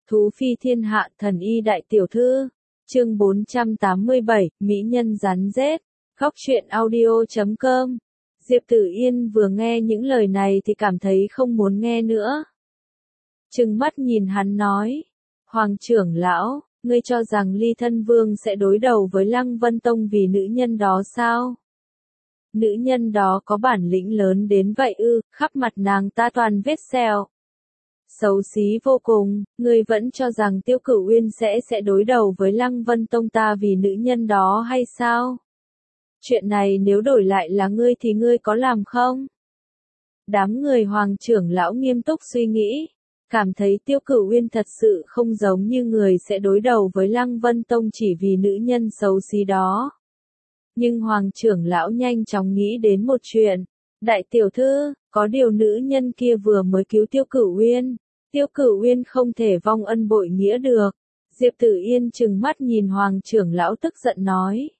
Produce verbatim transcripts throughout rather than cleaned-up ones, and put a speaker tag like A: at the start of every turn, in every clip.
A: Thú phi thiên hạ thần y đại tiểu thư. Chương bốn trăm tám mươi bảy, Mỹ nhân rắn rết. Góc truyện audio chấm com. Diệp Tử Yên vừa nghe những lời này thì cảm thấy không muốn nghe nữa. Trừng mắt nhìn hắn nói. Hoàng trưởng lão, ngươi cho rằng Ly Thân Vương sẽ đối đầu với Lăng Vân Tông vì nữ nhân đó sao? Nữ nhân đó có bản lĩnh lớn đến vậy ư? Khắp mặt nàng ta toàn vết sẹo. Xấu xí vô cùng, ngươi vẫn cho rằng Tiêu Cửu Uyên sẽ sẽ đối đầu với Lăng Vân Tông ta vì nữ nhân đó hay sao? Chuyện này nếu đổi lại là ngươi thì ngươi có làm không? Đám người Hoàng trưởng lão nghiêm túc suy nghĩ, cảm thấy Tiêu Cửu Uyên thật sự không giống như người sẽ đối đầu với Lăng Vân Tông chỉ vì nữ nhân xấu xí đó. Nhưng Hoàng trưởng lão nhanh chóng nghĩ đến một chuyện. Đại tiểu thư, có điều nữ nhân kia vừa mới cứu Tiêu Cửu Uyên. Tiêu Cửu Uyên không thể vong ân bội nghĩa được. Diệp Tử Yên trừng mắt nhìn Hoàng trưởng lão tức giận nói.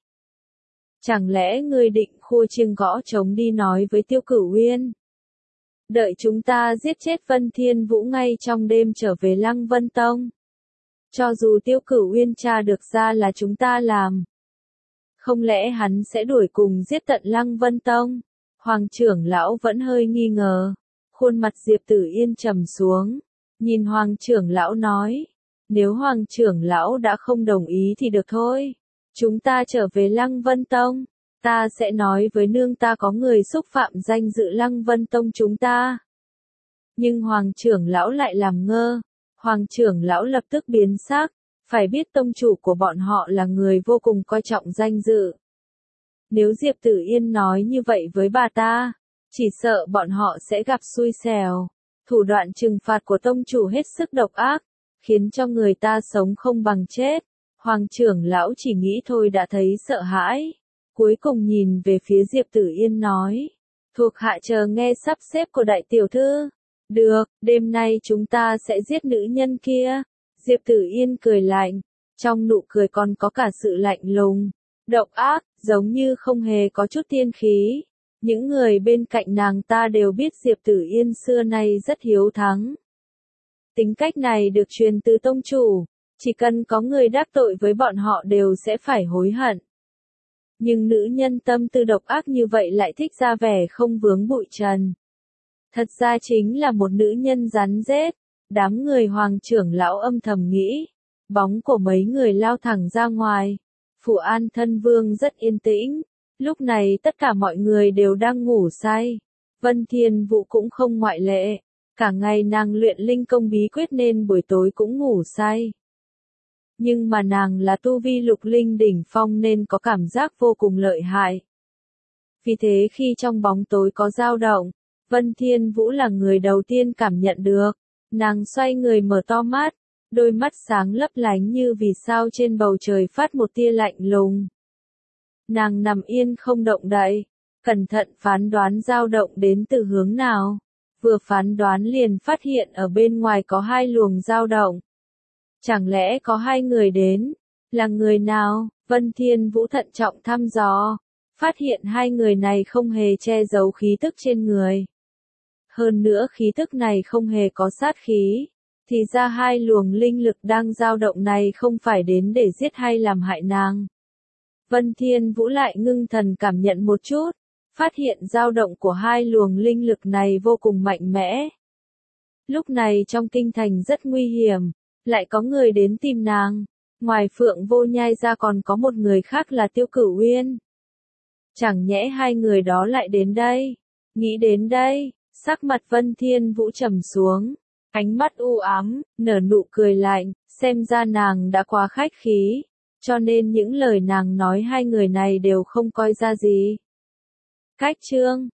A: Chẳng lẽ ngươi định khua chiêng gõ trống đi nói với Tiêu Cửu Uyên? Đợi chúng ta giết chết Vân Thiên Vũ ngay trong đêm trở về Lăng Vân Tông. Cho dù Tiêu Cửu Uyên tra được ra là chúng ta làm. Không lẽ hắn sẽ đuổi cùng giết tận Lăng Vân Tông? Hoàng trưởng lão vẫn hơi nghi ngờ. Khuôn mặt Diệp Tử Yên trầm xuống. Nhìn Hoàng trưởng lão nói. Nếu Hoàng trưởng lão đã không đồng ý thì được thôi. Chúng ta trở về Lăng Vân Tông. Ta sẽ nói với nương ta có người xúc phạm danh dự Lăng Vân Tông chúng ta. Nhưng Hoàng trưởng lão lại làm ngơ. Hoàng trưởng lão lập tức biến sắc. Phải biết tông chủ của bọn họ là người vô cùng coi trọng danh dự. Nếu Diệp Tử Yên nói như vậy với bà ta, chỉ sợ bọn họ sẽ gặp xui xẻo. Thủ đoạn trừng phạt của tông chủ hết sức độc ác, khiến cho người ta sống không bằng chết. Hoàng trưởng lão chỉ nghĩ thôi đã thấy sợ hãi. Cuối cùng nhìn về phía Diệp Tử Yên nói. Thuộc hạ chờ nghe sắp xếp của đại tiểu thư. Được, đêm nay chúng ta sẽ giết nữ nhân kia. Diệp Tử Yên cười lạnh. Trong nụ cười còn có cả sự lạnh lùng, độc ác, giống như không hề có chút tiên khí. Những người bên cạnh nàng ta đều biết Diệp Tử Yên xưa nay rất hiếu thắng. Tính cách này được truyền từ tông chủ. Chỉ cần có người đắc tội với bọn họ đều sẽ phải hối hận. Nhưng nữ nhân tâm tư độc ác như vậy lại thích ra vẻ không vướng bụi trần. Thật ra chính là một nữ nhân rắn rết. Đám người Hoàng trưởng lão âm thầm nghĩ. Bóng của mấy người lao thẳng ra ngoài. Phủ An Thân Vương rất yên tĩnh. Lúc này tất cả mọi người đều đang ngủ say. Vân Thiên Vũ cũng không ngoại lệ. Cả ngày nàng luyện linh công bí quyết nên buổi tối cũng ngủ say. Nhưng mà nàng là tu vi lục linh đỉnh phong nên có cảm giác vô cùng lợi hại. Vì thế khi trong bóng tối có dao động, Vân Thiên Vũ là người đầu tiên cảm nhận được. Nàng xoay người mở to mắt, đôi mắt sáng lấp lánh như vì sao trên bầu trời phát một tia lạnh lùng. Nàng nằm yên không động đậy, cẩn thận phán đoán dao động đến từ hướng nào. Vừa phán đoán liền phát hiện ở bên ngoài có hai luồng dao động. Chẳng lẽ có hai người đến? Là người nào? Vân Thiên Vũ thận trọng thăm dò, phát hiện hai người này không hề che giấu khí tức trên người. Hơn nữa khí tức này không hề có sát khí. Thì ra hai luồng linh lực đang dao động này không phải đến để giết hay làm hại nàng. Vân Thiên Vũ lại ngưng thần cảm nhận một chút, phát hiện dao động của hai luồng linh lực này vô cùng mạnh mẽ. Lúc này trong kinh thành rất nguy hiểm, lại có người đến tìm nàng. Ngoài Phượng Vô Nhai ra còn có một người khác là Tiêu Cửu Uyên. Chẳng nhẽ hai người đó lại đến đây? Nghĩ đến đây, sắc mặt Vân Thiên Vũ trầm xuống. Ánh mắt u ám, nở nụ cười lạnh, xem ra nàng đã quá khách khí, cho nên những lời nàng nói hai người này đều không coi ra gì. Cách chương